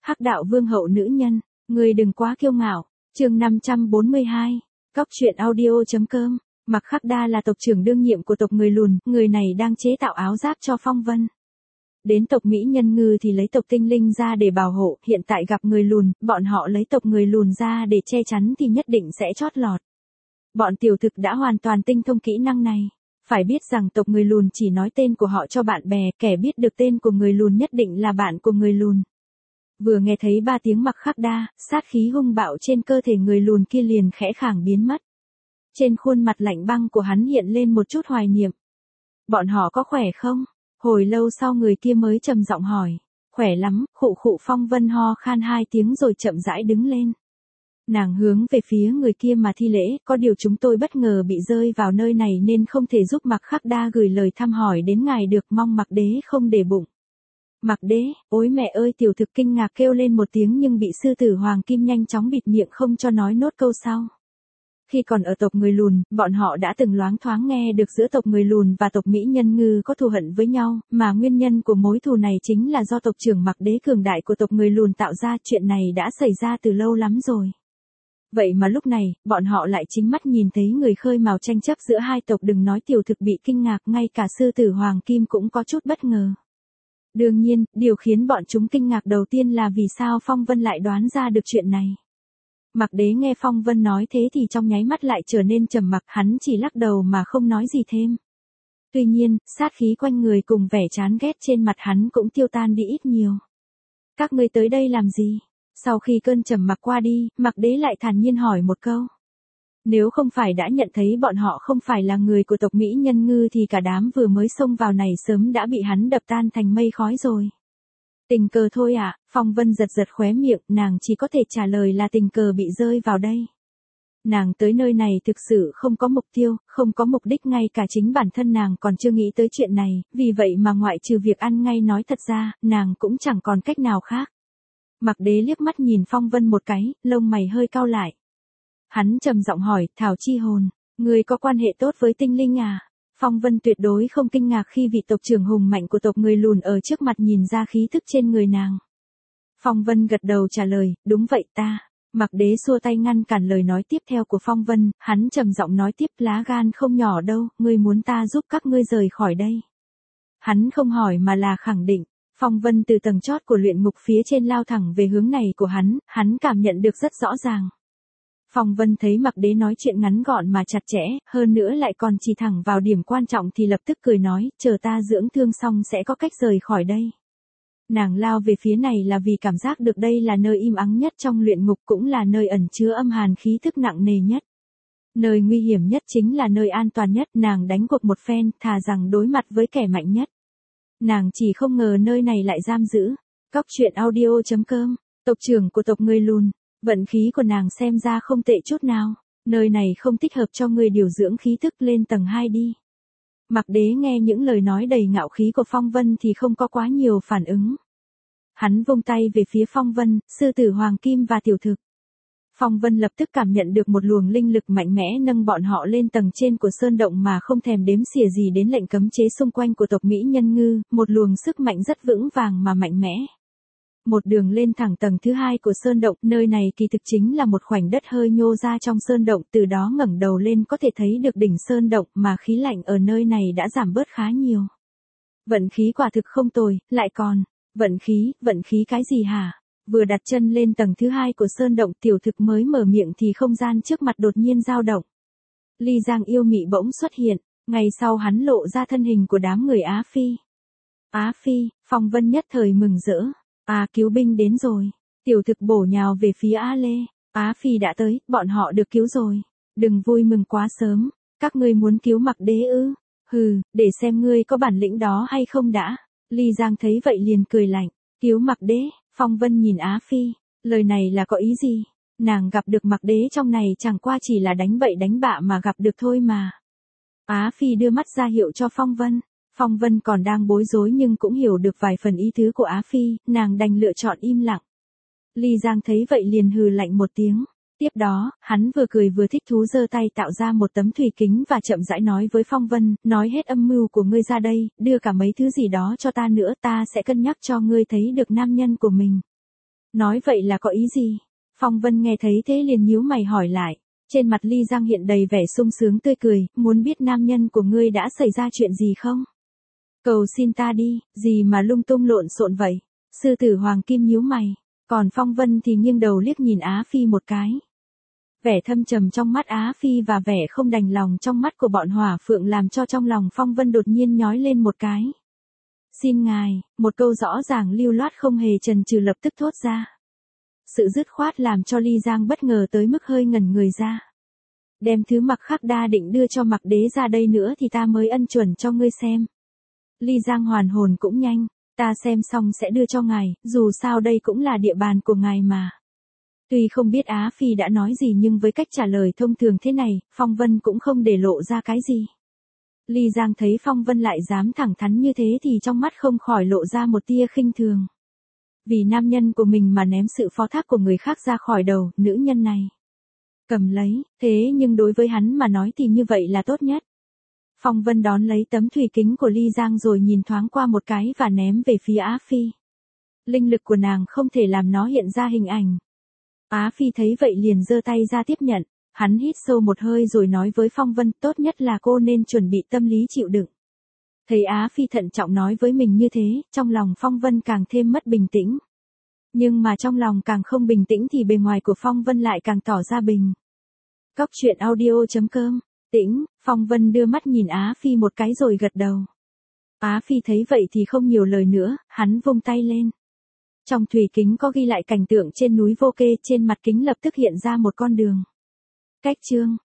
Hắc đạo vương hậu nữ nhân, người đừng quá kiêu ngạo. Chương 542. Cóc truyện audio.com. Mạc Khắc Đa là tộc trưởng đương nhiệm của tộc người lùn, người này đang chế tạo áo giáp cho Phong Vân. Đến tộc Mỹ Nhân Ngư thì lấy tộc tinh linh ra để bảo hộ, hiện tại gặp người lùn, bọn họ lấy tộc người lùn ra để che chắn thì nhất định sẽ chót lọt. Bọn tiểu thực đã hoàn toàn tinh thông kỹ năng này. Phải biết rằng tộc người lùn chỉ nói tên của họ cho bạn bè, kẻ biết được tên của người lùn nhất định là bạn của người lùn. Vừa nghe thấy 3 tiếng Mạc Khắc Đa, sát khí hung bạo trên cơ thể người lùn kia liền khẽ khàng biến mất. Trên khuôn mặt lạnh băng của hắn hiện lên một chút hoài niệm. Bọn họ có khỏe không? Hồi lâu sau người kia mới trầm giọng hỏi. Khỏe lắm, khụ khụ. Phong Vân ho khan 2 tiếng rồi chậm rãi đứng lên. Nàng hướng về phía người kia mà thi lễ, có điều chúng tôi bất ngờ bị rơi vào nơi này nên không thể giúp Mạc Khắc Đa gửi lời thăm hỏi đến ngài được, mong Mạc Đế không để bụng. Mạc Đế, ôi mẹ ơi, tiểu thực kinh ngạc kêu lên một tiếng nhưng bị sư tử Hoàng Kim nhanh chóng bịt miệng không cho nói nốt câu sau. Khi còn ở tộc người lùn, bọn họ đã từng loáng thoáng nghe được giữa tộc người lùn và tộc Mỹ Nhân Ngư có thù hận với nhau, mà nguyên nhân của mối thù này chính là do tộc trưởng Mạc Đế cường đại của tộc người lùn tạo ra. Chuyện này đã xảy ra từ lâu lắm rồi. Vậy mà lúc này, bọn họ lại chính mắt nhìn thấy người khơi mào tranh chấp giữa hai tộc. Đừng nói tiểu thực bị kinh ngạc, ngay cả sư tử Hoàng Kim cũng có chút bất ngờ. Đương nhiên, điều khiến bọn chúng kinh ngạc đầu tiên là vì sao Phong Vân lại đoán ra được chuyện này. Mạc Đế nghe Phong Vân nói thế thì trong nháy mắt lại trở nên trầm mặc, hắn chỉ lắc đầu mà không nói gì thêm. Tuy nhiên, sát khí quanh người cùng vẻ chán ghét trên mặt hắn cũng tiêu tan đi ít nhiều. Các ngươi tới đây làm gì? Sau khi cơn trầm mặc qua đi, Mạc Đế lại thản nhiên hỏi một câu. Nếu không phải đã nhận thấy bọn họ không phải là người của tộc Mỹ Nhân Ngư thì cả đám vừa mới xông vào này sớm đã bị hắn đập tan thành mây khói rồi. Tình cờ thôi ạ. Phong Vân giật giật khóe miệng, nàng chỉ có thể trả lời là tình cờ bị rơi vào đây. Nàng tới nơi này thực sự không có mục tiêu, không có mục đích, ngay cả chính bản thân nàng còn chưa nghĩ tới chuyện này, vì vậy mà ngoại trừ việc ăn ngay nói thật ra, nàng cũng chẳng còn cách nào khác. Mạc Đế liếc mắt nhìn Phong Vân một cái, lông mày hơi cau lại. Hắn trầm giọng hỏi, Thảo Chi Hồn, người có quan hệ tốt với tinh linh à? Phong Vân tuyệt đối không kinh ngạc khi vị tộc trưởng hùng mạnh của tộc người lùn ở trước mặt nhìn ra khí thức trên người nàng. Phong Vân gật đầu trả lời, đúng vậy ta. Mạc Đế xua tay ngăn cản lời nói tiếp theo của Phong Vân, hắn trầm giọng nói tiếp, lá gan không nhỏ đâu, ngươi muốn ta giúp các ngươi rời khỏi đây. Hắn không hỏi mà là khẳng định. Phong Vân từ tầng chót của luyện ngục phía trên lao thẳng về hướng này của hắn cảm nhận được rất rõ ràng. Phong Vân thấy Mạc Đế nói chuyện ngắn gọn mà chặt chẽ, hơn nữa lại còn chỉ thẳng vào điểm quan trọng thì lập tức cười nói, chờ ta dưỡng thương xong sẽ có cách rời khỏi đây. Nàng lao về phía này là vì cảm giác được đây là nơi im ắng nhất trong luyện ngục, cũng là nơi ẩn chứa âm hàn khí thức nặng nề nhất. Nơi nguy hiểm nhất chính là nơi an toàn nhất, nàng đánh cuộc một phen, thà rằng đối mặt với kẻ mạnh nhất. Nàng chỉ không ngờ nơi này lại giam giữ. Cóc truyện audio.com. Tộc trưởng của tộc người lùn. Vận khí của nàng xem ra không tệ chút nào. Nơi này không thích hợp cho người điều dưỡng khí thức, lên tầng 2 đi. Mạc Đế nghe những lời nói đầy ngạo khí của Phong Vân thì không có quá nhiều phản ứng. Hắn vung tay về phía Phong Vân, sư tử Hoàng Kim và tiểu thực. Phong Vân lập tức cảm nhận được một luồng linh lực mạnh mẽ nâng bọn họ lên tầng trên của sơn động mà không thèm đếm xỉa gì đến lệnh cấm chế xung quanh của tộc Mỹ Nhân Ngư, một luồng sức mạnh rất vững vàng mà mạnh mẽ. Một đường lên thẳng tầng thứ 2 của sơn động, nơi này kỳ thực chính là một khoảnh đất hơi nhô ra trong sơn động, từ đó ngẩng đầu lên có thể thấy được đỉnh sơn động mà khí lạnh ở nơi này đã giảm bớt khá nhiều. Vận khí quả thực không tồi, lại còn, vận khí cái gì hả? Vừa đặt chân lên tầng thứ 2 của sơn động, tiểu thực mới mở miệng thì không gian trước mặt đột nhiên dao động. Ly Giang yêu mị bỗng xuất hiện, ngay sau hắn lộ ra thân hình của đám người Á Phi. Á Phi, Phong Vân nhất thời mừng rỡ. Cứu binh đến rồi. Tiểu thực bổ nhào về phía Á Lê. Á Phi đã tới, bọn họ được cứu rồi. Đừng vui mừng quá sớm. Các ngươi muốn cứu Mạc Đế ư? Hừ, để xem ngươi có bản lĩnh đó hay không đã. Ly Giang thấy vậy liền cười lạnh. Cứu Mạc Đế. Phong Vân nhìn Á Phi. Lời này là có ý gì? Nàng gặp được Mạc Đế trong này chẳng qua chỉ là đánh bậy đánh bạ mà gặp được thôi mà. Á Phi đưa mắt ra hiệu cho Phong Vân. Phong Vân còn đang bối rối nhưng cũng hiểu được vài phần ý tứ của Á Phi, nàng đành lựa chọn im lặng. Ly Giang thấy vậy liền hừ lạnh một tiếng. Tiếp đó, hắn vừa cười vừa thích thú giơ tay tạo ra một tấm thủy kính và chậm rãi nói với Phong Vân, nói hết âm mưu của ngươi ra đây, đưa cả mấy thứ gì đó cho ta nữa, ta sẽ cân nhắc cho ngươi thấy được nam nhân của mình. Nói vậy là có ý gì? Phong Vân nghe thấy thế liền nhíu mày hỏi lại. Trên mặt Ly Giang hiện đầy vẻ sung sướng tươi cười, muốn biết nam nhân của ngươi đã xảy ra chuyện gì không? Cầu xin ta đi, gì mà lung tung lộn xộn vậy? Sư tử Hoàng Kim nhíu mày, còn Phong Vân thì nghiêng đầu liếc nhìn Á Phi một cái. Vẻ thâm trầm trong mắt Á Phi và vẻ không đành lòng trong mắt của bọn Hỏa Phượng làm cho trong lòng Phong Vân đột nhiên nhói lên một cái. Xin ngài, một câu rõ ràng lưu loát không hề chần chừ lập tức thốt ra. Sự dứt khoát làm cho Ly Giang bất ngờ tới mức hơi ngẩn người ra. Đem thứ Mặc Khắc Đa định đưa cho Mặc Đế ra đây nữa thì ta mới ân chuẩn cho ngươi xem. Ly Giang hoàn hồn cũng nhanh, ta xem xong sẽ đưa cho ngài, dù sao đây cũng là địa bàn của ngài mà. Tuy không biết Á Phi đã nói gì nhưng với cách trả lời thông thường thế này, Phong Vân cũng không để lộ ra cái gì. Ly Giang thấy Phong Vân lại dám thẳng thắn như thế thì trong mắt không khỏi lộ ra một tia khinh thường. Vì nam nhân của mình mà ném sự phó thác của người khác ra khỏi đầu, nữ nhân này cầm lấy, thế nhưng đối với hắn mà nói thì như vậy là tốt nhất. Phong Vân đón lấy tấm thủy kính của Ly Giang rồi nhìn thoáng qua một cái và ném về phía Á Phi. Linh lực của nàng không thể làm nó hiện ra hình ảnh. Á Phi thấy vậy liền giơ tay ra tiếp nhận, hắn hít sâu một hơi rồi nói với Phong Vân, tốt nhất là cô nên chuẩn bị tâm lý chịu đựng. Thấy Á Phi thận trọng nói với mình như thế, trong lòng Phong Vân càng thêm mất bình tĩnh. Nhưng mà trong lòng càng không bình tĩnh thì bề ngoài của Phong Vân lại càng tỏ ra bình. Cóc truyện audio.com, tĩnh, Phong Vân đưa mắt nhìn Á Phi một cái rồi gật đầu. Á Phi thấy vậy thì không nhiều lời nữa, hắn vung tay lên. Trong thủy kính có ghi lại cảnh tượng trên núi Vô Kê, trên mặt kính lập tức hiện ra một con đường. Cách chương